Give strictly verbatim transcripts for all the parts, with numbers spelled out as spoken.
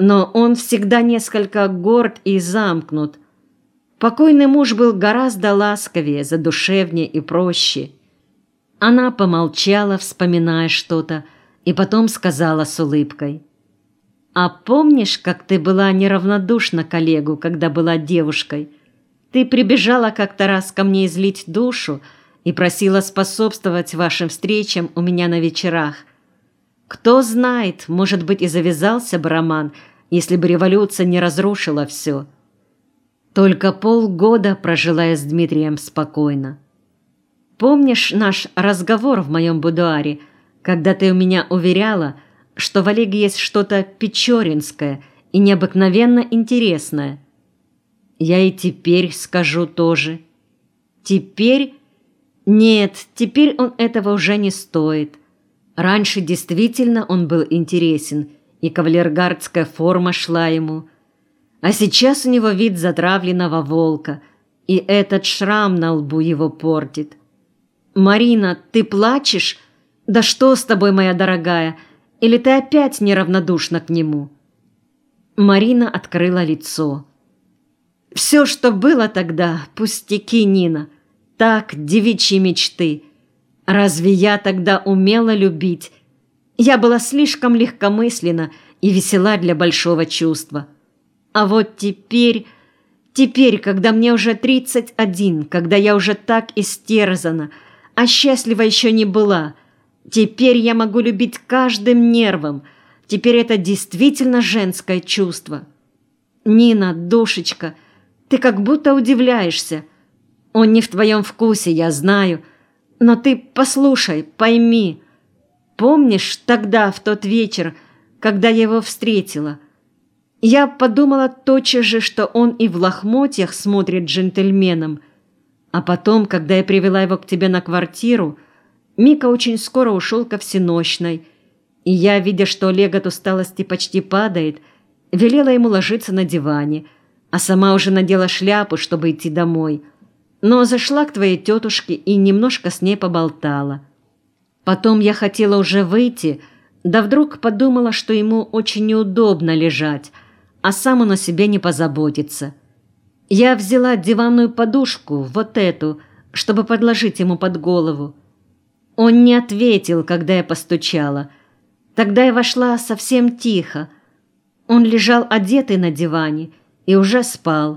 но он всегда несколько горд и замкнут. Покойный муж был гораздо ласковее, задушевнее и проще. Она помолчала, вспоминая что-то, и потом сказала с улыбкой: «А помнишь, как ты была неравнодушна к Олегу, когда была девушкой? Ты прибежала как-то раз ко мне излить душу и просила способствовать вашим встречам у меня на вечерах. Кто знает, может быть, и завязался бы роман, если бы революция не разрушила все. Только полгода прожила я с Дмитрием спокойно. Помнишь наш разговор в моем будуаре, когда ты у меня уверяла, что в Олеге есть что-то печоринское и необыкновенно интересное? Я и теперь скажу тоже. Теперь? Нет, теперь он этого уже не стоит. Раньше действительно он был интересен, и кавалергардская форма шла ему. А сейчас у него вид затравленного волка, и этот шрам на лбу его портит. Марина, ты плачешь? Да что с тобой, моя дорогая? Или ты опять неравнодушна к нему?» Марина открыла лицо. «Все, что было тогда, пустяки, Нина. Так, девичьи мечты. Разве я тогда умела любить? Я была слишком легкомысленна и весела для большого чувства. А вот теперь, теперь, когда мне уже тридцать один, когда я уже так истерзана, а счастлива еще не была, теперь я могу любить каждым нервом. Теперь это действительно женское чувство. Нина, душечка, ты как будто удивляешься. Он не в твоем вкусе, я знаю, но ты послушай, пойми. Помнишь тогда, в тот вечер, когда я его встретила? Я подумала тотчас же, что он и в лохмотьях смотрит джентльменом. А потом, когда я привела его к тебе на квартиру, Мика очень скоро ушел ко всенощной, и я, видя, что Олег от усталости почти падает, велела ему ложиться на диване, а сама уже надела шляпу, чтобы идти домой. Но зашла к твоей тетушке и немножко с ней поболтала. Потом я хотела уже выйти, да вдруг подумала, что ему очень неудобно лежать, а сам он о себе не позаботится. Я взяла диванную подушку, вот эту, чтобы подложить ему под голову. Он не ответил, когда я постучала. Тогда я вошла совсем тихо. Он лежал одетый на диване и уже спал.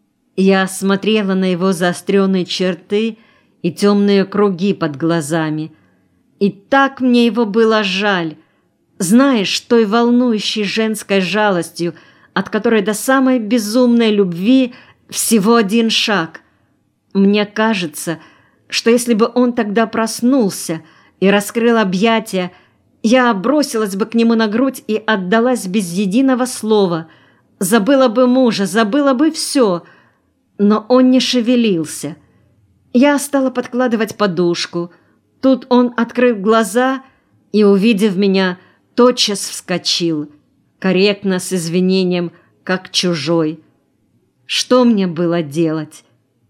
Я смотрела на его заостренные черты и темные круги под глазами. И так мне его было жаль. Знаешь, той волнующей женской жалостью, от которой до самой безумной любви всего один шаг. Мне кажется, что если бы он тогда проснулся и раскрыл объятия, я бросилась бы к нему на грудь и отдалась без единого слова, забыла бы мужа, забыла бы все, но он не шевелился. Я стала подкладывать подушку. Тут он открыл глаза и, увидев меня, тотчас вскочил, корректно, с извинением, как чужой. Что мне было делать?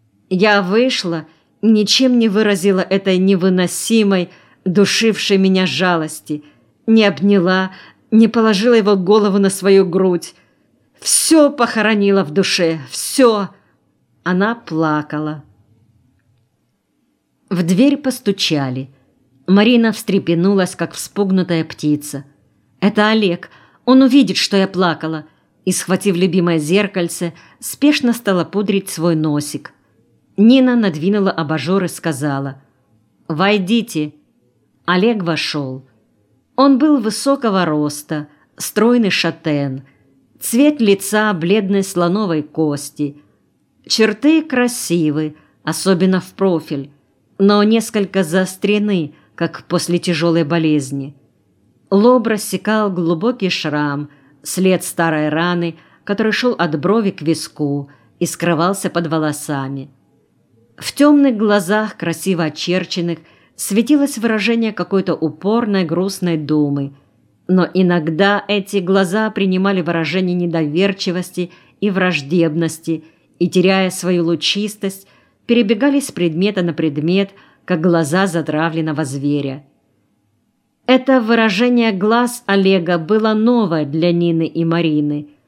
Я вышла, ничем не выразила этой невыносимой, душившей меня жалости, не обняла, не положила его голову на свою грудь. Все похоронила в душе, все. Она плакала. В дверь постучали. Марина встрепенулась, как вспугнутая птица. «Это Олег. Он увидит, что я плакала». И, схватив любимое зеркальце, спешно стала пудрить свой носик. Нина надвинула абажур и сказала: «Войдите». Олег вошел. Он был высокого роста, стройный шатен, цвет лица бледной слоновой кости. Черты красивы, особенно в профиль, но несколько заострены, как после тяжелой болезни. Лоб рассекал глубокий шрам, след старой раны, который шел от брови к виску и скрывался под волосами. В темных глазах, красиво очерченных, светилось выражение какой-то упорной грустной думы, но иногда эти глаза принимали выражение недоверчивости и враждебности и, теряя свою лучистость, перебегали с предмета на предмет, как глаза затравленного зверя. Это выражение глаз Олега было новое для Нины и Марины.